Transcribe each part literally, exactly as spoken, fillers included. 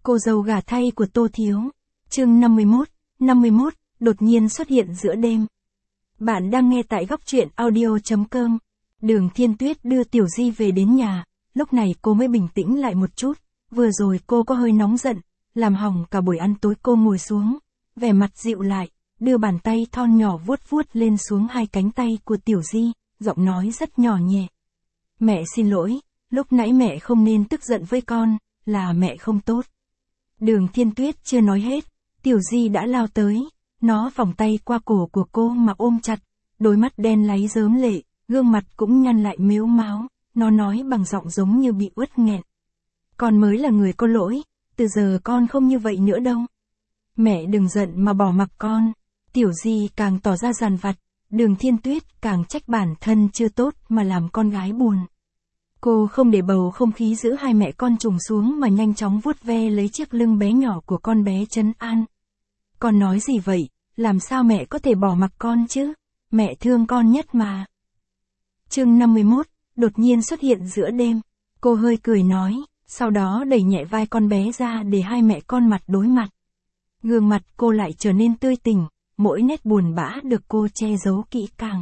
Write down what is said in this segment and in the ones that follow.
Cô dâu gả thay của Tô Thiếu. Chương năm mươi mốt, năm mươi mốt, đột nhiên xuất hiện giữa đêm. Bạn đang nghe tại góc truyện audio chấm com. Đường Thiên Tuyết đưa Tiểu Di về đến nhà, lúc này cô mới bình tĩnh lại một chút, vừa rồi cô có hơi nóng giận, làm hỏng cả buổi ăn tối. Cô ngồi xuống, vẻ mặt dịu lại, đưa bàn tay thon nhỏ vuốt vuốt lên xuống hai cánh tay của Tiểu Di, giọng nói rất nhỏ nhẹ. Mẹ xin lỗi, lúc nãy mẹ không nên tức giận với con, là mẹ không tốt. Đường Thiên Tuyết chưa nói hết, Tiểu Di đã lao tới, nó vòng tay qua cổ của cô mà ôm chặt, đôi mắt đen láy rớm lệ, gương mặt cũng nhăn lại mếu máo, nó nói bằng giọng giống như bị uất nghẹn. Con mới là người có lỗi, từ giờ con không như vậy nữa đâu. Mẹ đừng giận mà bỏ mặc con. Tiểu Di càng tỏ ra dằn vặt, Đường Thiên Tuyết càng trách bản thân chưa tốt mà làm con gái buồn. Cô không để bầu không khí giữa hai mẹ con trùng xuống mà nhanh chóng vuốt ve lấy chiếc lưng bé nhỏ của con bé trấn an. Con nói gì vậy, làm sao mẹ có thể bỏ mặc con chứ, mẹ thương con nhất mà. Chương năm mươi mốt, đột nhiên xuất hiện giữa đêm. Cô hơi cười nói, sau đó đẩy nhẹ vai con bé ra để hai mẹ con mặt đối mặt. Gương mặt cô lại trở nên tươi tỉnh, mỗi nét buồn bã được cô che giấu kỹ càng.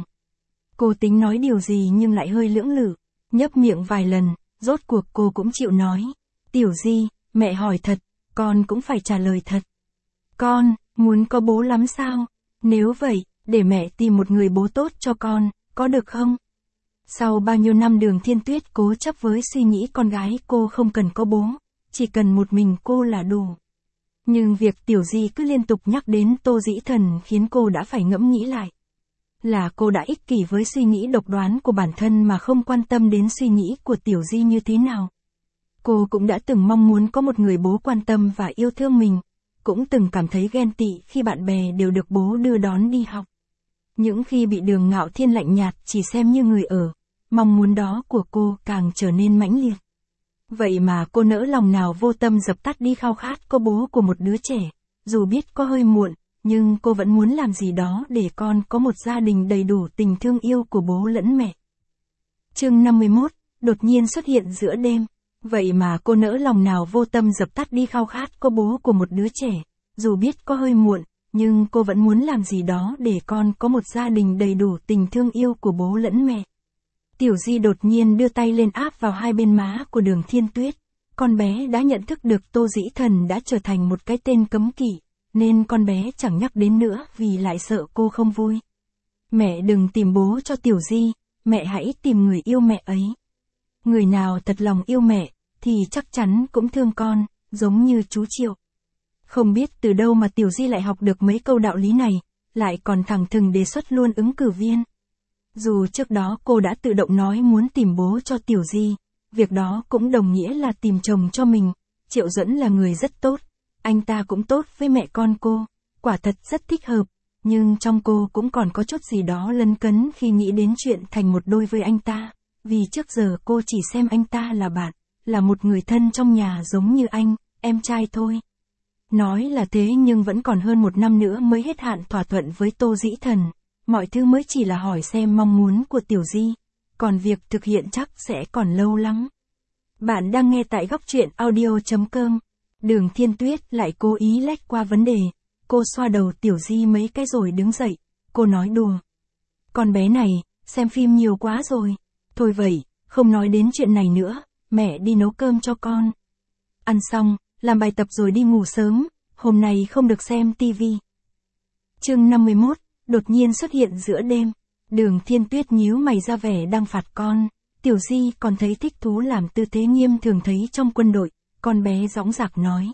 Cô tính nói điều gì nhưng lại hơi lưỡng lự, nhấp miệng vài lần, rốt cuộc cô cũng chịu nói. Tiểu Di, mẹ hỏi thật, con cũng phải trả lời thật. Con, muốn có bố lắm sao? Nếu vậy, để mẹ tìm một người bố tốt cho con, có được không? Sau bao nhiêu năm Đường Thiên Tuyết cố chấp với suy nghĩ con gái cô không cần có bố, chỉ cần một mình cô là đủ. Nhưng việc Tiểu Di cứ liên tục nhắc đến Tô Dĩ Thần khiến cô đã phải ngẫm nghĩ lại. Là cô đã ích kỷ với suy nghĩ độc đoán của bản thân mà không quan tâm đến suy nghĩ của Tiểu Di như thế nào. Cô cũng đã từng mong muốn có một người bố quan tâm và yêu thương mình, cũng từng cảm thấy ghen tị khi bạn bè đều được bố đưa đón đi học. Những khi bị Đường Ngạo Thiên lạnh nhạt chỉ xem như người ở, mong muốn đó của cô càng trở nên mãnh liệt. Vậy mà cô nỡ lòng nào vô tâm dập tắt đi khao khát có bố của một đứa trẻ, dù biết có hơi muộn, nhưng cô vẫn muốn làm gì đó để con có một gia đình đầy đủ tình thương yêu của bố lẫn mẹ. Chương năm mươi mốt, đột nhiên xuất hiện giữa đêm. Vậy mà cô nỡ lòng nào vô tâm dập tắt đi khao khát có bố của một đứa trẻ, dù biết có hơi muộn, nhưng cô vẫn muốn làm gì đó để con có một gia đình đầy đủ tình thương yêu của bố lẫn mẹ. Tiểu Di đột nhiên đưa tay lên áp vào hai bên má của Đường Thiên Tuyết. Con bé đã nhận thức được Tô Dĩ Thần đã trở thành một cái tên cấm kỵ, nên con bé chẳng nhắc đến nữa vì lại sợ cô không vui. Mẹ đừng tìm bố cho Tiểu Di, mẹ hãy tìm người yêu mẹ ấy. Người nào thật lòng yêu mẹ, thì chắc chắn cũng thương con, giống như chú Triệu. Không biết từ đâu mà Tiểu Di lại học được mấy câu đạo lý này, lại còn thẳng thừng đề xuất luôn ứng cử viên. Dù trước đó cô đã tự động nói muốn tìm bố cho Tiểu Di, việc đó cũng đồng nghĩa là tìm chồng cho mình. Triệu Duẫn là người rất tốt, anh ta cũng tốt với mẹ con cô, quả thật rất thích hợp, nhưng trong cô cũng còn có chút gì đó lấn cấn khi nghĩ đến chuyện thành một đôi với anh ta, vì trước giờ cô chỉ xem anh ta là bạn, là một người thân trong nhà giống như anh, em trai thôi. Nói là thế nhưng vẫn còn hơn một năm nữa mới hết hạn thỏa thuận với Tô Dĩ Thần, mọi thứ mới chỉ là hỏi xem mong muốn của Tiểu Di, còn việc thực hiện chắc sẽ còn lâu lắm. Bạn đang nghe tại góc truyện audio chấm com. Đường Thiên Tuyết lại cố ý lách qua vấn đề, cô xoa đầu Tiểu Di mấy cái rồi đứng dậy, cô nói đùa. Con bé này, xem phim nhiều quá rồi, thôi vậy, không nói đến chuyện này nữa, mẹ đi nấu cơm cho con. Ăn xong, làm bài tập rồi đi ngủ sớm, hôm nay không được xem tivi. Chương năm mươi mốt, đột nhiên xuất hiện giữa đêm. Đường Thiên Tuyết nhíu mày ra vẻ đang phạt con. Tiểu Di còn thấy thích thú làm tư thế nghiêm thường thấy trong quân đội, con bé dõng dạc nói.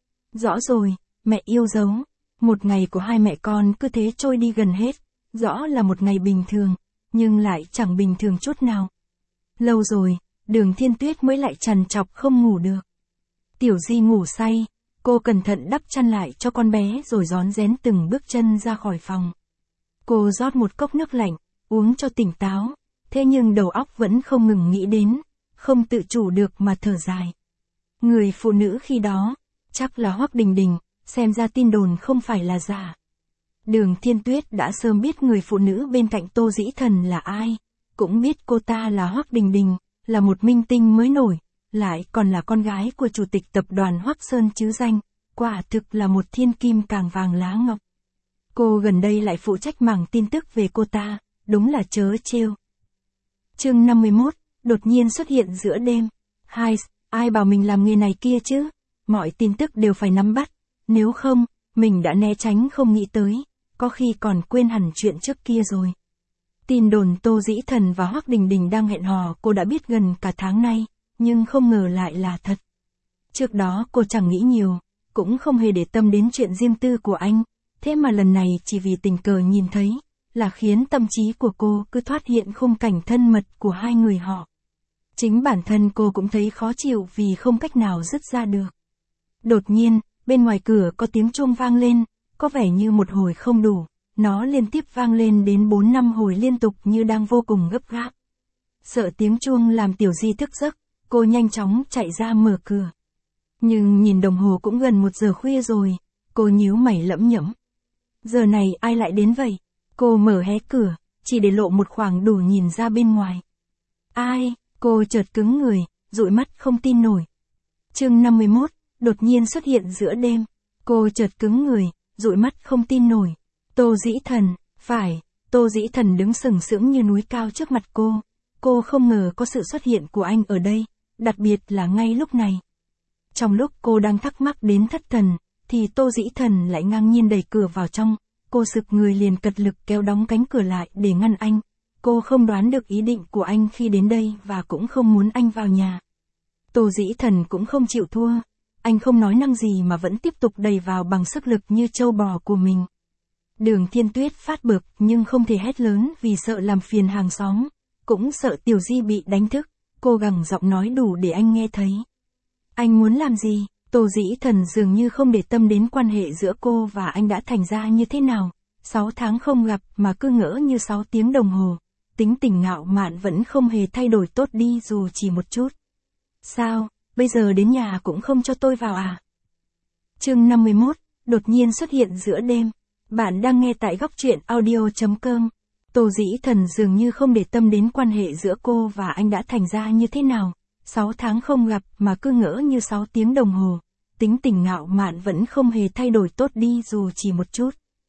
Rõ rồi, mẹ yêu dấu. Một ngày của hai mẹ con cứ thế trôi đi gần hết, rõ là một ngày bình thường, nhưng lại chẳng bình thường chút nào. Lâu rồi, Đường Thiên Tuyết mới lại trằn trọc không ngủ được. Tiểu Di ngủ say, cô cẩn thận đắp chăn lại cho con bé rồi rón rén từng bước chân ra khỏi phòng. Cô rót một cốc nước lạnh, uống cho tỉnh táo, thế nhưng đầu óc vẫn không ngừng nghĩ đến, không tự chủ được mà thở dài. Người phụ nữ khi đó, chắc là Hoắc Đình Đình, xem ra tin đồn không phải là giả. Đường Thiên Tuyết đã sớm biết người phụ nữ bên cạnh Tô Dĩ Thần là ai, cũng biết cô ta là Hoắc Đình Đình, là một minh tinh mới nổi, lại còn là con gái của chủ tịch tập đoàn Hoắc Sơn chứ danh, quả thực là một thiên kim càng vàng lá ngọc. Cô gần đây lại phụ trách mảng tin tức về cô ta, đúng là trớ trêu. Chương năm mươi mốt, đột nhiên xuất hiện giữa đêm. Hai, ai bảo mình làm nghề này kia chứ? Mọi tin tức đều phải nắm bắt, nếu không, mình đã né tránh không nghĩ tới, có khi còn quên hẳn chuyện trước kia rồi. Tin đồn Tô Dĩ Thần và Hoắc Đình Đình đang hẹn hò cô đã biết gần cả tháng nay, nhưng không ngờ lại là thật. Trước đó cô chẳng nghĩ nhiều, cũng không hề để tâm đến chuyện riêng tư của anh, thế mà lần này chỉ vì tình cờ nhìn thấy, là khiến tâm trí của cô cứ thoát hiện khung cảnh thân mật của hai người họ. Chính bản thân cô cũng thấy khó chịu vì không cách nào dứt ra được. Đột nhiên, bên ngoài cửa có tiếng chuông vang lên, có vẻ như một hồi không đủ, nó liên tiếp vang lên đến bốn năm hồi liên tục như đang vô cùng gấp gáp. Sợ tiếng chuông làm Tiểu Di thức giấc, cô nhanh chóng chạy ra mở cửa. Nhưng nhìn đồng hồ cũng gần một giờ khuya rồi, cô nhíu mày lẫm nhẫm. Giờ này ai lại đến vậy? Cô mở hé cửa, chỉ để lộ một khoảng đủ nhìn ra bên ngoài. Ai? Cô chợt cứng người, dụi mắt không tin nổi. Chương năm mươi mốt, đột nhiên xuất hiện giữa đêm. Cô chợt cứng người, dụi mắt không tin nổi. Tô Dĩ Thần, phải, Tô Dĩ Thần đứng sừng sững như núi cao trước mặt cô. Cô không ngờ có sự xuất hiện của anh ở đây, đặc biệt là ngay lúc này. Trong lúc cô đang thắc mắc đến thất thần, thì Tô Dĩ Thần lại ngang nhiên đẩy cửa vào trong. Cô sực người liền cật lực kéo đóng cánh cửa lại để ngăn anh. Cô không đoán được ý định của anh khi đến đây và cũng không muốn anh vào nhà. Tô Dĩ Thần cũng không chịu thua. Anh không nói năng gì mà vẫn tiếp tục đẩy vào bằng sức lực như trâu bò của mình. Đường Thiên Tuyết phát bực nhưng không thể hét lớn vì sợ làm phiền hàng xóm. Cũng sợ Tiểu Di bị đánh thức. Cô gằn giọng nói đủ để anh nghe thấy. Anh muốn làm gì? Tô Dĩ Thần dường như không để tâm đến quan hệ giữa cô và anh đã thành ra như thế nào. Sáu tháng không gặp mà cứ ngỡ như sáu tiếng đồng hồ. Tính tình ngạo mạn vẫn không hề thay đổi tốt đi dù chỉ một chút. Sao, bây giờ đến nhà cũng không cho tôi vào à? Chương năm mươi mốt, đột nhiên xuất hiện giữa đêm. Bạn đang nghe tại góc truyện audio chấm com. Tô Dĩ Thần dường như không để tâm đến quan hệ giữa cô và anh đã thành ra như thế nào. Sáu tháng không gặp mà cứ ngỡ như sáu tiếng đồng hồ. Tính tình ngạo mạn vẫn không hề thay đổi tốt đi dù chỉ một chút.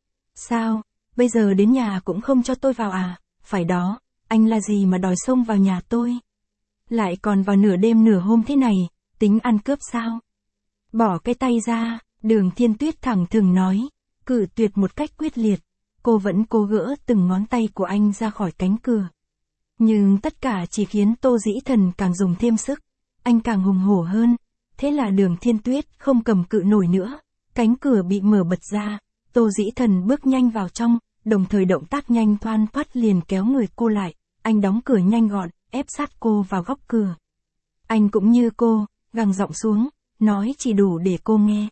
Sao, bây giờ đến nhà cũng không cho tôi vào à? Phải đó, anh là gì mà đòi xông vào nhà tôi? Lại còn vào nửa đêm nửa hôm thế này, tính ăn cướp sao? Bỏ cái tay ra, Đường Thiên Tuyết thẳng thừng nói, cự tuyệt một cách quyết liệt. Cô vẫn cố gỡ từng ngón tay của anh ra khỏi cánh cửa. Nhưng tất cả chỉ khiến Tô Dĩ Thần càng dùng thêm sức, anh càng hùng hổ hơn. Thế là Đường Thiên Tuyết không cầm cự nổi nữa, cánh cửa bị mở bật ra, Tô Dĩ Thần bước nhanh vào trong, đồng thời động tác nhanh thoăn thoắt liền kéo người cô lại, anh đóng cửa nhanh gọn, ép sát cô vào góc cửa. Anh cũng như cô, gằn giọng xuống, nói chỉ đủ để cô nghe.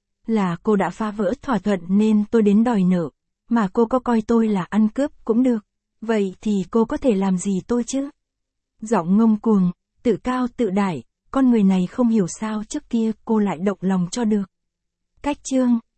Là cô đã phá vỡ thỏa thuận nên tôi đến đòi nợ, mà cô có coi tôi là ăn cướp cũng được, vậy thì cô có thể làm gì tôi chứ? Giọng ngông cuồng, tự cao tự đại, con người này không hiểu sao trước kia cô lại động lòng cho được. Cách chương,